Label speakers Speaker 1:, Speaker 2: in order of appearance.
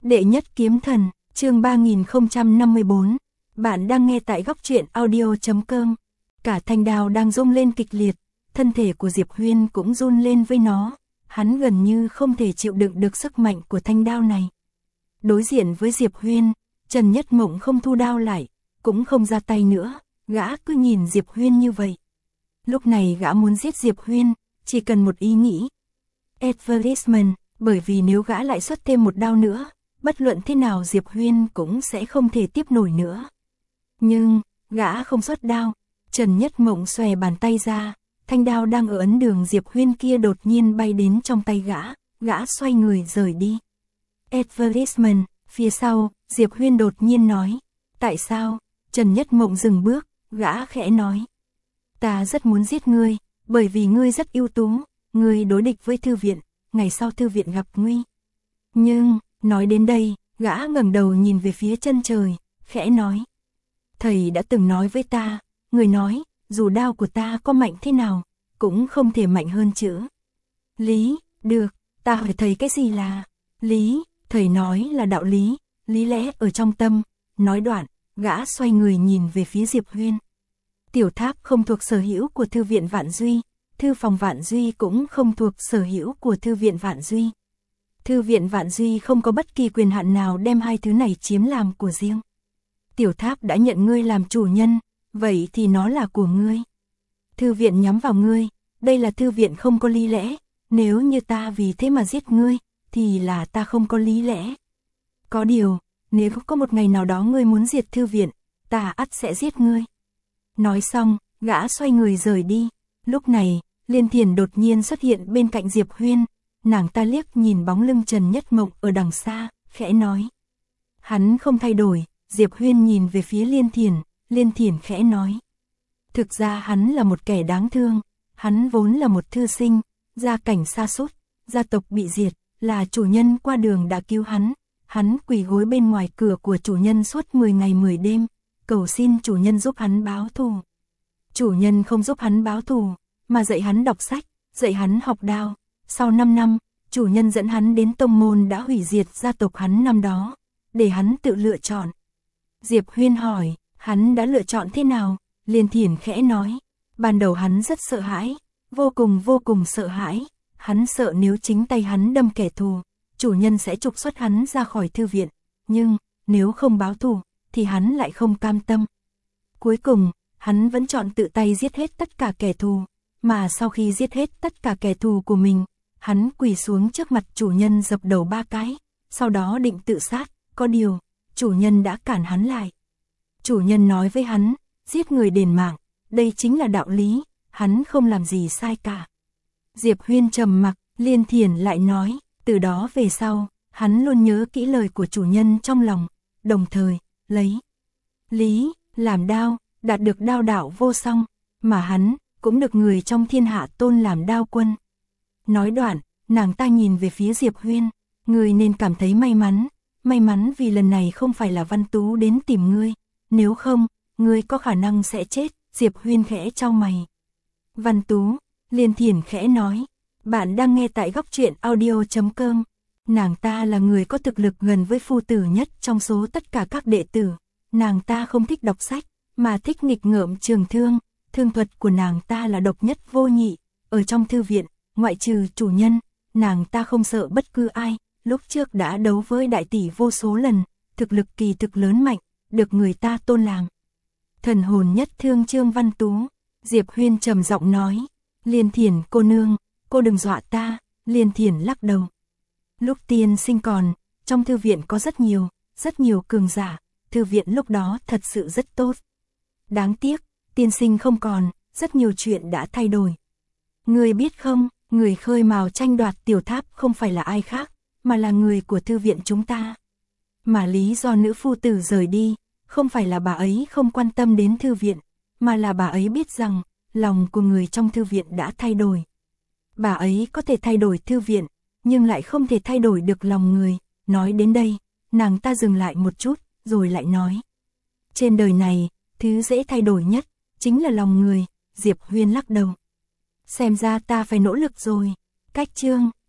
Speaker 1: Đệ nhất kiếm thần, chương 3054. Bạn đang nghe tại góc truyện audio.com. Cả thanh đao đang rung lên kịch liệt, thân thể của Diệp Huyên cũng run lên với nó. Hắn gần như không thể chịu đựng được sức mạnh của thanh đao này. Đối diện với Diệp Huyên, Trần Nhất Mộng không thu đao lại, cũng không ra tay nữa, gã cứ nhìn Diệp Huyên như vậy. Lúc này gã muốn giết Diệp Huyên, chỉ cần một ý nghĩ. Advertisement, bởi vì nếu gã lại xuất thêm một đao nữa, bất luận thế nào Diệp Huyên cũng sẽ không thể tiếp nổi nữa. Nhưng, gã không xuất đao, Trần Nhất Mộng xòe bàn tay ra, thanh đao đang ở ấn đường Diệp Huyên kia đột nhiên bay đến trong tay gã xoay người rời đi. Advertisement, phía sau, Diệp Huyên đột nhiên nói. Tại sao? Trần Nhất Mộng dừng bước, gã khẽ nói. Ta rất muốn giết ngươi, bởi vì ngươi rất ưu tú, ngươi đối địch với thư viện, ngày sau thư viện gặp nguy. Nhưng, nói đến đây, gã ngẩng đầu nhìn về phía chân trời, khẽ nói. Thầy đã từng nói với ta, người nói, dù đao của ta có mạnh thế nào, cũng không thể mạnh hơn chữ lý. Được, ta hỏi thầy cái gì là lý? Thầy nói là đạo lý, lý lẽ ở trong tâm. Nói đoạn, gã xoay người nhìn về phía Diệp Huyên. Tiểu tháp không thuộc sở hữu của thư viện Vạn Duy, thư phòng Vạn Duy cũng không thuộc sở hữu của thư viện Vạn Duy. Thư viện Vạn Duy không có bất kỳ quyền hạn nào đem hai thứ này chiếm làm của riêng. Tiểu tháp đã nhận ngươi làm chủ nhân, vậy thì nó là của ngươi. Thư viện nhắm vào ngươi, đây là thư viện không có lý lẽ, nếu như ta vì thế mà giết ngươi, thì là ta không có lý lẽ. Có điều, nếu có một ngày nào đó ngươi muốn diệt thư viện, ta ắt sẽ giết ngươi. Nói xong, gã xoay người rời đi. Lúc này, Liên Thiền đột nhiên xuất hiện bên cạnh Diệp Huyên, nàng ta liếc nhìn bóng lưng Trần Nhất Mộng ở đằng xa, khẽ nói. Hắn không thay đổi. Diệp Huyên nhìn về phía Liên Thiền khẽ nói. Thực ra hắn là một kẻ đáng thương, hắn vốn là một thư sinh, gia cảnh sa sút, gia tộc bị diệt, là chủ nhân qua đường đã cứu hắn quỳ gối bên ngoài cửa của chủ nhân suốt 10 ngày 10 đêm, cầu xin chủ nhân giúp hắn báo thù. Chủ nhân không giúp hắn báo thù, mà dạy hắn đọc sách, dạy hắn học đao. Sau 5 năm, chủ nhân dẫn hắn đến tông môn đã hủy diệt gia tộc hắn năm đó, để hắn tự lựa chọn. Diệp Huyên hỏi, hắn đã lựa chọn thế nào? Liên Thiền khẽ nói, ban đầu hắn rất sợ hãi, vô cùng sợ hãi, hắn sợ nếu chính tay hắn đâm kẻ thù, chủ nhân sẽ trục xuất hắn ra khỏi thư viện, nhưng nếu không báo thù, thì hắn lại không cam tâm. Cuối cùng, hắn vẫn chọn tự tay giết hết tất cả kẻ thù, mà sau khi giết hết tất cả kẻ thù của mình, hắn quỳ xuống trước mặt chủ nhân dập đầu 3 cái, sau đó định tự sát, có điều, chủ nhân đã cản hắn lại. Chủ nhân nói với hắn, giết người đền mạng, đây chính là đạo lý, hắn không làm gì sai cả. Diệp Huyên trầm mặc, Liên Thiền lại nói, từ đó về sau, hắn luôn nhớ kỹ lời của chủ nhân trong lòng, đồng thời, lấy lý làm đao, đạt được đao đạo vô song, mà hắn cũng được người trong thiên hạ tôn làm đao quân. Nói đoạn, nàng ta nhìn về phía Diệp Huyên, người nên cảm thấy may mắn vì lần này không phải là Văn Tú đến tìm ngươi, nếu không, ngươi có khả năng sẽ chết. Diệp Huyên khẽ chau mày. Văn Tú, Liên Thiền khẽ nói, bạn đang nghe tại góc truyện audio.com. Nàng ta là người có thực lực gần với phu tử nhất trong số tất cả các đệ tử. Nàng ta không thích đọc sách, mà thích nghịch ngợm trường thương. Thương thuật của nàng ta là độc nhất vô nhị. Ở trong thư viện, ngoại trừ chủ nhân, nàng ta không sợ bất cứ ai. Lúc trước đã đấu với đại tỷ vô số lần, thực lực kỳ thực lớn mạnh, được người ta tôn làm thần hồn nhất thương Trương Văn Tú. Diệp Huyên trầm giọng nói, Liên Thiền cô nương, cô đừng dọa ta. Liên Thiền lắc đầu. Lúc tiên sinh còn, trong thư viện có rất nhiều cường giả, thư viện lúc đó thật sự rất tốt. Đáng tiếc, tiên sinh không còn, rất nhiều chuyện đã thay đổi. Người biết không, người khơi mào tranh đoạt tiểu tháp không phải là ai khác, mà là người của thư viện chúng ta. Mà lý do nữ phu tử rời đi, không phải là bà ấy không quan tâm đến thư viện, mà là bà ấy biết rằng, lòng của người trong thư viện đã thay đổi. Bà ấy có thể thay đổi thư viện, nhưng lại không thể thay đổi được lòng người. Nói đến đây, nàng ta dừng lại một chút, rồi lại nói. Trên đời này, thứ dễ thay đổi nhất, chính là lòng người. Diệp Huyên lắc đầu. Xem ra ta phải nỗ lực rồi. Cách chương